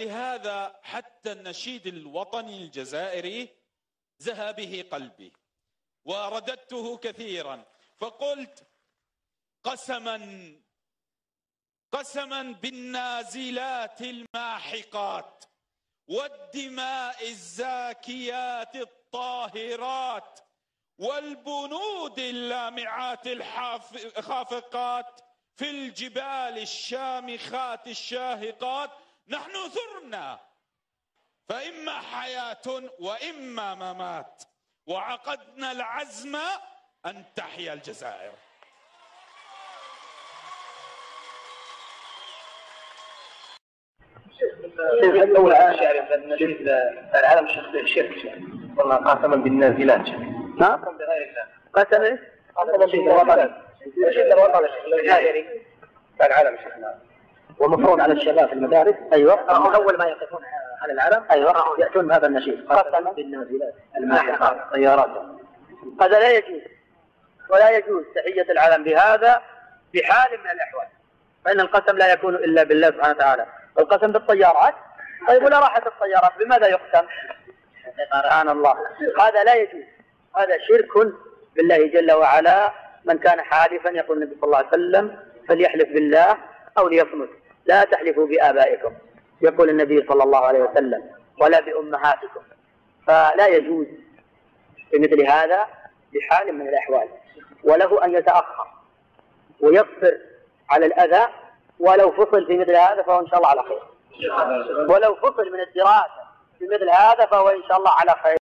ولهذا حتى النشيد الوطني الجزائري زهى به قلبي ورددته كثيرا، فقلت: قسما بالنازلات الماحقات والدماء الزاكيات الطاهرات والبنود اللامعات الخافقات في الجبال الشامخات الشاهقات، نحن ثرنا فإما حياة وإما ممات، وعقدنا العزم أن تحيا الجزائر. أول شعر النشيد العالم الشرك والله قسما بالنازلات. نعم بغير الله. قسما بالنشيد الوطني. النشيد الوطني الجزائري العالم الشرك. ومفروض على الشباب في المدارس أول ما يقفون على العلم يأتون بهذا النشيد قسما بالنازلات الماحقات الطيارات. هذا لا يجوز، ولا يجوز تحية العلم بهذا بحال من الأحوال، فإن القسم لا يكون إلا بالله سبحانه وتعالى. القسم بالطيارات، طيب ولا راحت الطيارات بماذا يقسم؟ سبحان الله، هذا لا يجوز، هذا شرك بالله جل وعلا. من كان حالفا يقول النبي صلى الله عليه وسلم فليحلف بالله أو ليصمت، لا تحلفوا بآبائكم يقول النبي صلى الله عليه وسلم، ولا بأمهاتكم، فلا يجوز بمثل هذا بحال من الأحوال. وله أن يتأخر ويصبر على الأذى، ولو فصل في مثل هذا فهو إن شاء الله على خير، ولو فصل من الدراسة في مثل هذا فهو إن شاء الله على خير.